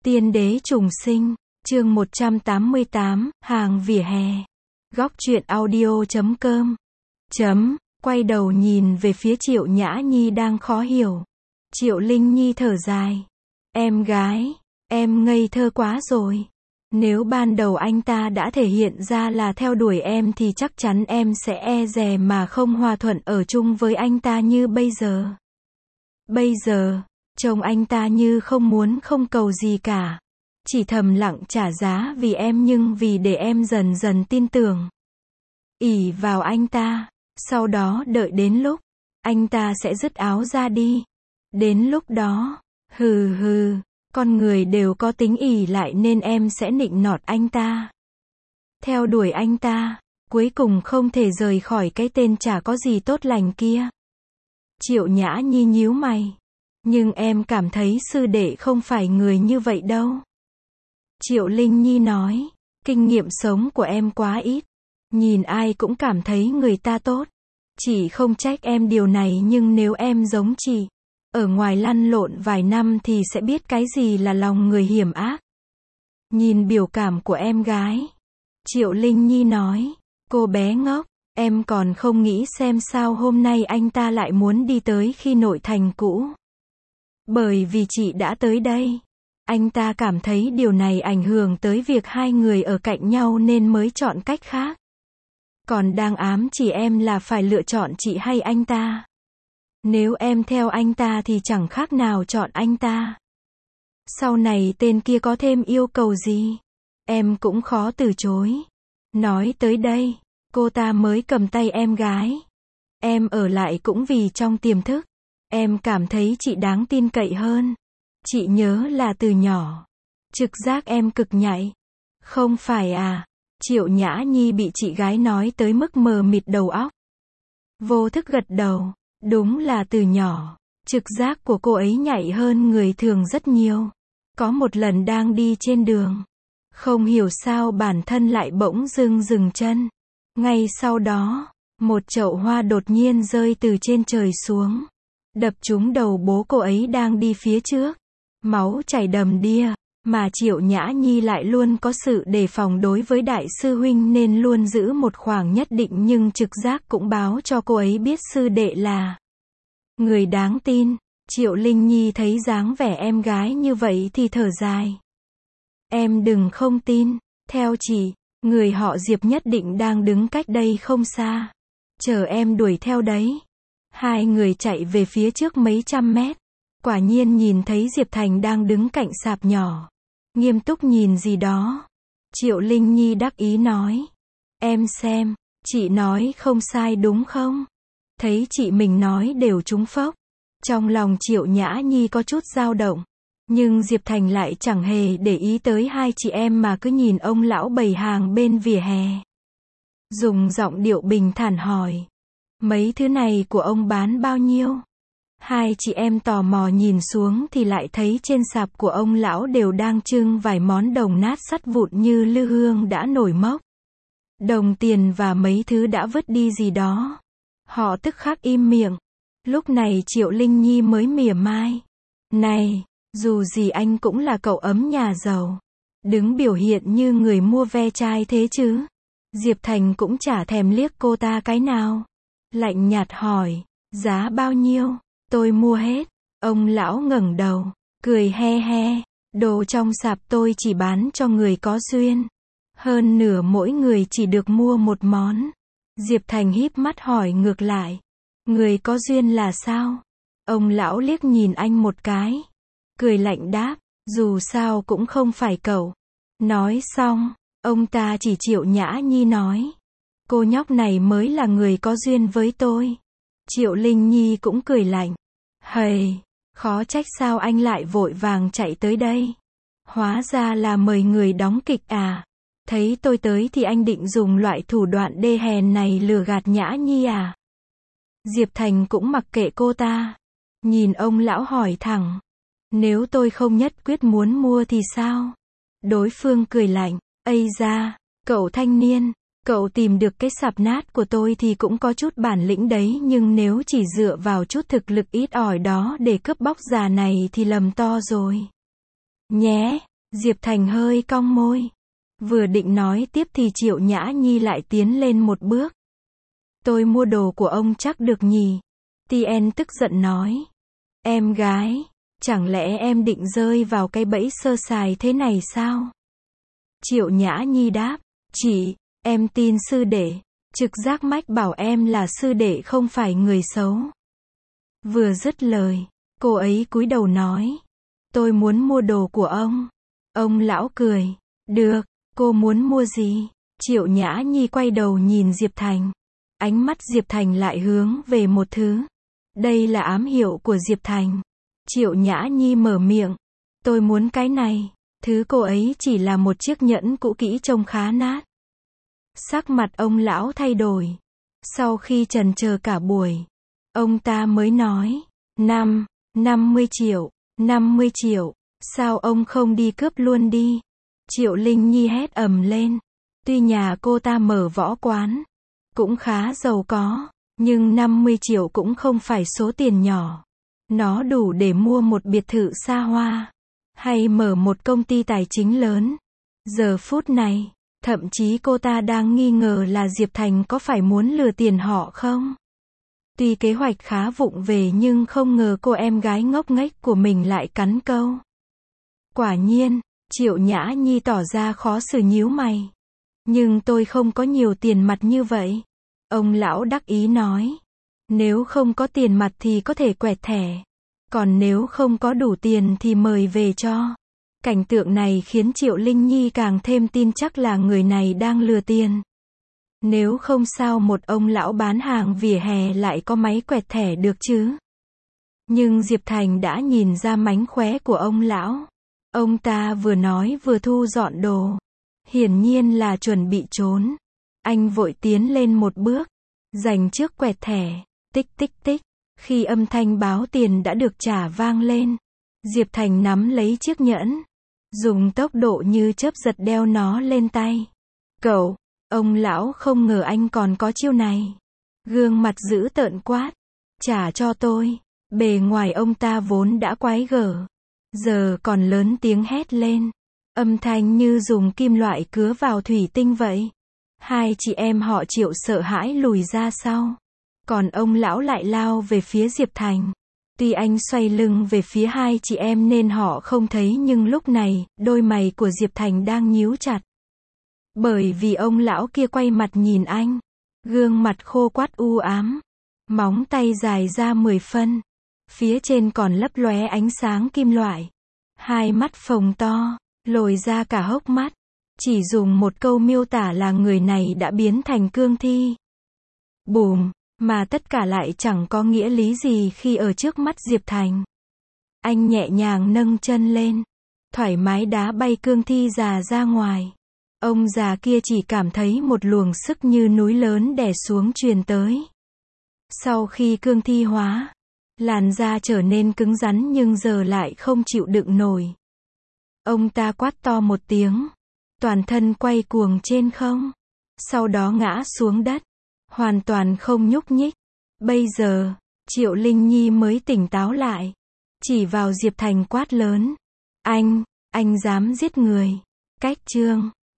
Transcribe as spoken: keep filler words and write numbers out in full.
Tiên đế trùng sinh, chương một trăm tám mươi tám, hàng vỉa hè. Góc truyện audio chấm com. Chấm, quay đầu nhìn về phía Triệu Nhã Nhi đang khó hiểu. Triệu Linh Nhi thở dài. Em gái, em ngây thơ quá rồi. Nếu ban đầu anh ta đã thể hiện ra là theo đuổi em thì chắc chắn em sẽ e dè mà không hòa thuận ở chung với anh ta như bây giờ. Bây giờ, trông anh ta như không muốn không cầu gì cả. Chỉ thầm lặng trả giá vì em nhưng vì để em dần dần tin tưởng. Ỷ vào anh ta, sau đó đợi đến lúc anh ta sẽ dứt áo ra đi. Đến lúc đó, hừ hừ, con người đều có tính ỷ lại nên em sẽ nịnh nọt anh ta. Theo đuổi anh ta, cuối cùng không thể rời khỏi cái tên chả có gì tốt lành kia. Triệu Nhã Nhi nhíu mày. Nhưng em cảm thấy sư đệ không phải người như vậy đâu. Triệu Linh Nhi nói, kinh nghiệm sống của em quá ít. Nhìn ai cũng cảm thấy người ta tốt. Chị không trách em điều này nhưng nếu em giống chị, ở ngoài lăn lộn vài năm thì sẽ biết cái gì là lòng người hiểm ác. Nhìn biểu cảm của em gái. Triệu Linh Nhi nói, cô bé ngốc, em còn không nghĩ xem sao hôm nay anh ta lại muốn đi tới khi nội thành cũ. Bởi vì chị đã tới đây. Anh ta cảm thấy điều này ảnh hưởng tới việc hai người ở cạnh nhau nên mới chọn cách khác. Còn đang ám chỉ em là phải lựa chọn chị hay anh ta. Nếu em theo anh ta thì chẳng khác nào chọn anh ta. Sau này tên kia có thêm yêu cầu gì, em cũng khó từ chối. Nói tới đây, cô ta mới cầm tay em gái. Em ở lại cũng vì trong tiềm thức, em cảm thấy chị đáng tin cậy hơn. Chị nhớ là từ nhỏ, trực giác em cực nhạy. Không phải à? Triệu Nhã Nhi bị chị gái nói tới mức mờ mịt đầu óc. Vô thức gật đầu, đúng là từ nhỏ, trực giác của cô ấy nhạy hơn người thường rất nhiều. Có một lần đang đi trên đường, không hiểu sao bản thân lại bỗng dưng dừng chân. Ngay sau đó, một chậu hoa đột nhiên rơi từ trên trời xuống, đập trúng đầu bố cô ấy đang đi phía trước. Máu chảy đầm đìa, mà Triệu Nhã Nhi lại luôn có sự đề phòng đối với đại sư huynh nên luôn giữ một khoảng nhất định nhưng trực giác cũng báo cho cô ấy biết sư đệ là người đáng tin. Triệu Linh Nhi thấy dáng vẻ em gái như vậy thì thở dài. Em đừng không tin, theo chị, người họ Diệp nhất định đang đứng cách đây không xa. Chờ em đuổi theo đấy. Hai người chạy về phía trước mấy trăm mét. Quả nhiên nhìn thấy Diệp Thành đang đứng cạnh sạp nhỏ. Nghiêm túc nhìn gì đó. Triệu Linh Nhi đắc ý nói. Em xem, chị nói không sai đúng không? Thấy chị mình nói đều trúng phốc. Trong lòng Triệu Nhã Nhi có chút dao động. Nhưng Diệp Thành lại chẳng hề để ý tới hai chị em mà cứ nhìn ông lão bày hàng bên vỉa hè. Dùng giọng điệu bình thản hỏi. Mấy thứ này của ông bán bao nhiêu? Hai chị em tò mò nhìn xuống thì lại thấy trên sạp của ông lão đều đang trưng vài món đồng nát sắt vụn như lư hương đã nổi mốc. Đồng tiền và mấy thứ đã vứt đi gì đó. Họ tức khắc im miệng. Lúc này Triệu Linh Nhi mới mỉa mai. Này, dù gì anh cũng là cậu ấm nhà giàu. Đứng biểu hiện như người mua ve chai thế chứ. Diệp Thành cũng chả thèm liếc cô ta cái nào. Lạnh nhạt hỏi, giá bao nhiêu? Tôi mua hết. Ông lão ngẩng đầu, cười he he. Đồ trong sạp tôi chỉ bán cho người có duyên. Hơn nửa mỗi người chỉ được mua một món. Diệp Thành híp mắt hỏi ngược lại. Người có duyên là sao? Ông lão liếc nhìn anh một cái. Cười lạnh đáp, dù sao cũng không phải cậu. Nói xong, ông ta chỉ Triệu Nhã Nhi nói. Cô nhóc này mới là người có duyên với tôi. Triệu Linh Nhi cũng cười lạnh. Hầy, khó trách sao anh lại vội vàng chạy tới đây. Hóa ra là mời người đóng kịch à. Thấy tôi tới thì anh định dùng loại thủ đoạn đê hèn này lừa gạt Nhã Nhi à. Diệp Thành cũng mặc kệ cô ta. Nhìn ông lão hỏi thẳng. Nếu tôi không nhất quyết muốn mua thì sao? Đối phương cười lạnh. Ây da, cậu thanh niên. Cậu tìm được cái sạp nát của tôi thì cũng có chút bản lĩnh đấy nhưng nếu chỉ dựa vào chút thực lực ít ỏi đó để cướp bóc già này thì lầm to rồi. Nhé. Diệp Thành hơi cong môi. Vừa định nói tiếp thì Triệu Nhã Nhi lại tiến lên một bước. Tôi mua đồ của ông chắc được nhỉ? Tien tức giận nói. Em gái, chẳng lẽ em định rơi vào cái bẫy sơ sài thế này sao? Triệu Nhã Nhi đáp. Chị, em tin sư đệ. Trực giác mách bảo em là sư đệ không phải người xấu. Vừa dứt lời, cô ấy cúi đầu nói. Tôi muốn mua đồ của ông. Ông lão cười. Được, cô muốn mua gì? Triệu Nhã Nhi quay đầu nhìn Diệp Thành. Ánh mắt Diệp Thành lại hướng về một thứ. Đây là ám hiệu của Diệp Thành. Triệu Nhã Nhi mở miệng. Tôi muốn cái này. Thứ cô ấy chỉ là một chiếc nhẫn cũ kỹ trông khá nát. Sắc mặt ông lão thay đổi. Sau khi chần chờ cả buổi, ông ta mới nói. Năm, năm mươi triệu, năm mươi triệu. Sao ông không đi cướp luôn đi? Triệu Linh Nhi hét ầm lên. Tuy nhà cô ta mở võ quán, cũng khá giàu có, nhưng năm mươi triệu cũng không phải số tiền nhỏ. Nó đủ để mua một biệt thự xa hoa, hay mở một công ty tài chính lớn. Giờ phút này, thậm chí cô ta đang nghi ngờ là Diệp Thành có phải muốn lừa tiền họ không? Tuy kế hoạch khá vụng về nhưng không ngờ cô em gái ngốc nghếch của mình lại cắn câu. Quả nhiên, Triệu Nhã Nhi tỏ ra khó xử nhíu mày. Nhưng tôi không có nhiều tiền mặt như vậy. Ông lão đắc ý nói. Nếu không có tiền mặt thì có thể quẹt thẻ. Còn nếu không có đủ tiền thì mời về cho. Cảnh tượng này khiến Triệu Linh Nhi càng thêm tin chắc là người này đang lừa tiền. Nếu không sao một ông lão bán hàng vỉa hè lại có máy quẹt thẻ được chứ. Nhưng Diệp Thành đã nhìn ra mánh khóe của ông lão. Ông ta vừa nói vừa thu dọn đồ. Hiển nhiên là chuẩn bị trốn. Anh vội tiến lên một bước. Giành trước quẹt thẻ. Tích tích tích. Khi âm thanh báo tiền đã được trả vang lên, Diệp Thành nắm lấy chiếc nhẫn. Dùng tốc độ như chớp giật đeo nó lên tay. Cậu, ông lão không ngờ anh còn có chiêu này. Gương mặt dữ tợn quát. Trả cho tôi. Bề ngoài ông ta vốn đã quái gở. Giờ còn lớn tiếng hét lên. Âm thanh như dùng kim loại cứa vào thủy tinh vậy. Hai chị em họ Triệu sợ hãi lùi ra sau. Còn ông lão lại lao về phía Diệp Thành. Tuy anh xoay lưng về phía hai chị em nên họ không thấy nhưng lúc này, đôi mày của Diệp Thành đang nhíu chặt. Bởi vì ông lão kia quay mặt nhìn anh. Gương mặt khô quắt u ám. Móng tay dài ra mười phân. Phía trên còn lấp lóe ánh sáng kim loại. Hai mắt phồng to, lồi ra cả hốc mắt. Chỉ dùng một câu miêu tả là người này đã biến thành cương thi. Bùm, mà tất cả lại chẳng có nghĩa lý gì khi ở trước mắt Diệp Thành. Anh nhẹ nhàng nâng chân lên, thoải mái đá bay cương thi già ra ngoài. Ông già kia chỉ cảm thấy một luồng sức như núi lớn đè xuống truyền tới. Sau khi cương thi hóa, làn da trở nên cứng rắn nhưng giờ lại không chịu đựng nổi. Ông ta quát to một tiếng, toàn thân quay cuồng trên không, sau đó ngã xuống đất, hoàn toàn không nhúc nhích. Bây giờ, Triệu Linh Nhi mới tỉnh táo lại, chỉ vào Diệp Thành quát lớn. Anh, anh dám giết người. Cách chương